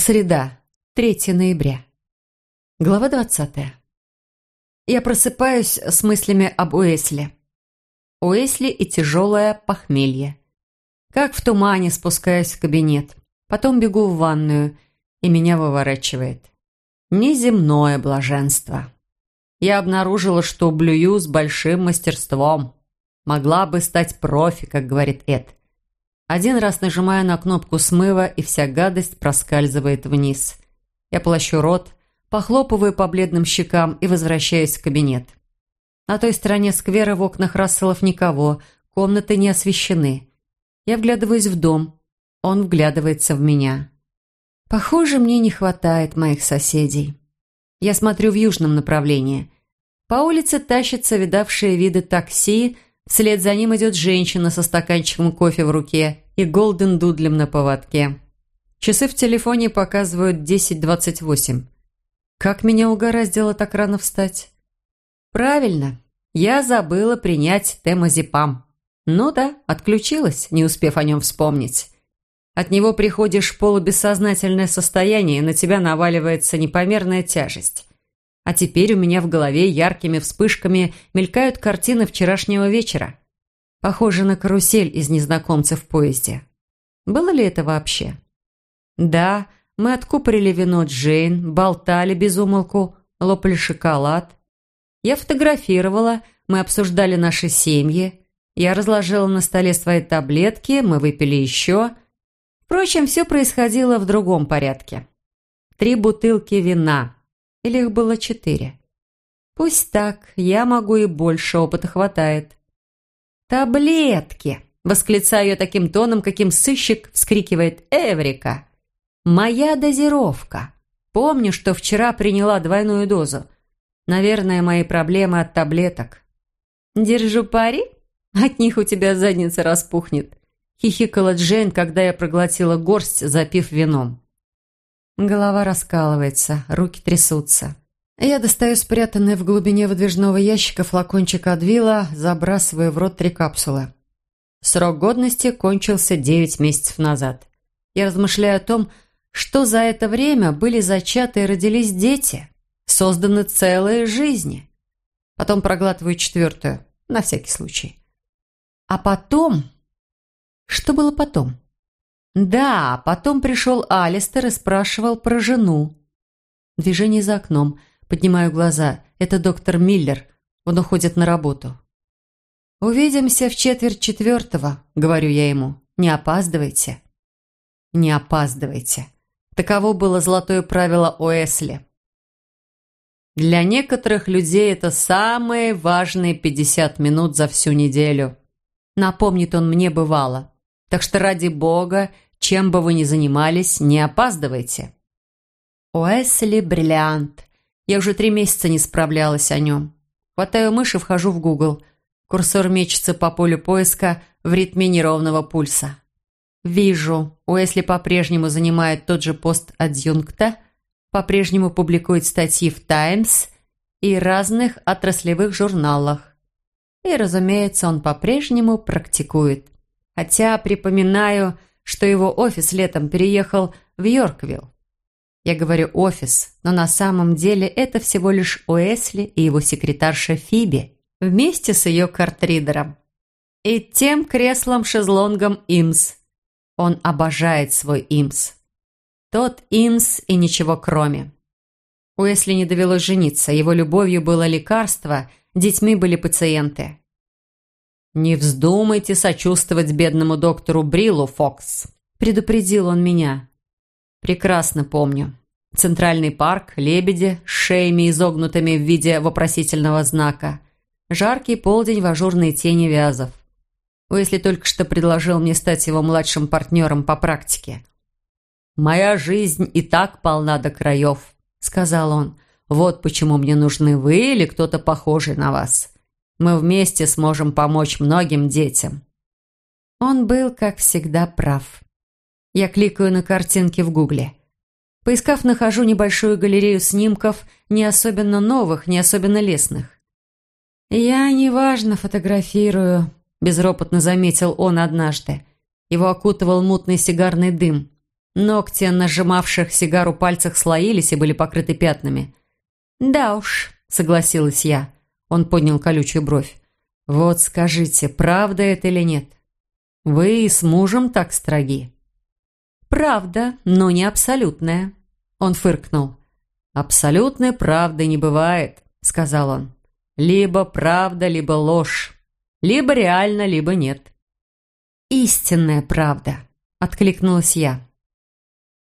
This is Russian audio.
Среда, 3 ноября. Глава 20. Я просыпаюсь с мыслями об Уэсли. Уэсли и тяжелое похмелье. Как в тумане спускаюсь в кабинет. Потом бегу в ванную, и меня выворачивает. Неземное блаженство. Я обнаружила, что блюю с большим мастерством. Могла бы стать профи, как говорит Эд. Один раз нажимаю на кнопку смыва, и вся гадость проскальзывает вниз. Я полощу рот, похлопываю по бледным щекам и возвращаюсь в кабинет. На той стороне сквера в окнах Расселов никого, комнаты не освещены. Я вглядываюсь в дом, он вглядывается в меня. Похоже, мне не хватает моих соседей. Я смотрю в южном направлении. По улице тащатся видавшие виды такси, вслед за ним идет женщина со стаканчиком кофе в руке и голден-дудлем на поводке. Часы в телефоне показывают 10:28. Как меня угораздило так рано встать? Правильно, я забыла принять темазепам. Ну да, отключилась, не успев о нем вспомнить. От него приходишь в полубессознательное состояние, и на тебя наваливается непомерная тяжесть. А теперь у меня в голове яркими вспышками мелькают картины вчерашнего вечера. Похоже на карусель из «Незнакомцев в поезде». Было ли это вообще? Да, мы откупорили вино Джейн, болтали без умолку, лопали шоколад. Я фотографировала, мы обсуждали наши семьи. Я разложила на столе свои таблетки, мы выпили еще. Впрочем, все происходило в другом порядке. 3 бутылки вина. Или их было 4? Пусть так, я могу и больше, опыта хватает. «Таблетки!» – восклицаю я таким тоном, каким сыщик вскрикивает «Эврика!» «Моя дозировка! Помню, что вчера приняла двойную дозу. Наверное, мои проблемы от таблеток». «Держу пари? От них у тебя задница распухнет», – хихикала Джейн, когда я проглотила горсть, запив вином. Голова раскалывается, руки трясутся. Я достаю спрятанный в глубине выдвижного ящика флакончик Адвила, забрасываю в рот 3 капсулы. Срок годности кончился 9 месяцев назад. Я размышляю о том, что за это время были зачаты и родились дети, созданы целые жизни. Потом проглатываю 4-ю, на всякий случай. А потом... Что было потом? Да, потом пришел Алистер и спрашивал про жену. Движение за окном. Поднимаю глаза. Это доктор Миллер. Он уходит на работу. «Увидимся в 3:45, — говорю я ему. Не опаздывайте». Не опаздывайте. Таково было золотое правило Уэсли. Для некоторых людей это самые важные 50 минут за всю неделю. Напомнит он мне бывало. Так что ради бога, чем бы вы ни занимались, не опаздывайте. Уэсли бриллиант. Я уже 3 месяца не справлялась о нем. Хватаю мышь и вхожу в Google. Курсор мечется по полю поиска в ритме неровного пульса. Вижу, Уэсли по-прежнему занимает тот же пост адъюнкта, по-прежнему публикует статьи в «Таймс» и разных отраслевых журналах. И, разумеется, он по-прежнему практикует. Хотя припоминаю, что его офис летом переехал в Йорквилл. Я говорю «офис», но на самом деле это всего лишь Уэсли и его секретарша Фиби вместе с ее картридером и тем креслом-шезлонгом Имс. Он обожает свой Имс. Тот Имс и ничего кроме. Уэсли не довелось жениться, его любовью было лекарство, детьми были пациенты. «Не вздумайте сочувствовать бедному доктору Бриллу, Фокс», – предупредил он меня. Прекрасно помню. Центральный парк, лебеди с шеями изогнутыми в виде вопросительного знака. Жаркий полдень в ажурной тени вязов. Уэсли только что предложил мне стать его младшим партнером по практике. «Моя жизнь и так полна до краев», – сказал он. «Вот почему мне нужны вы или кто-то похожий на вас. Мы вместе сможем помочь многим детям». Он был, как всегда, прав. Я кликаю на картинки в Гугле. Поискав, нахожу небольшую галерею снимков, не особенно новых, не особенно лестных. «Я неважно фотографирую», – безропотно заметил он однажды. Его окутывал мутный сигарный дым. Ногти, нажимавших сигару пальцах, слоились и были покрыты пятнами. «Да уж», — согласилась я. Он поднял колючую бровь. «Вот скажите, правда это или нет? Вы и с мужем так строги?» «Правда, но не абсолютная», — он фыркнул. «Абсолютной правды не бывает», — сказал он. «Либо правда, либо ложь. Либо реально, либо нет». «Истинная правда», — откликнулась я.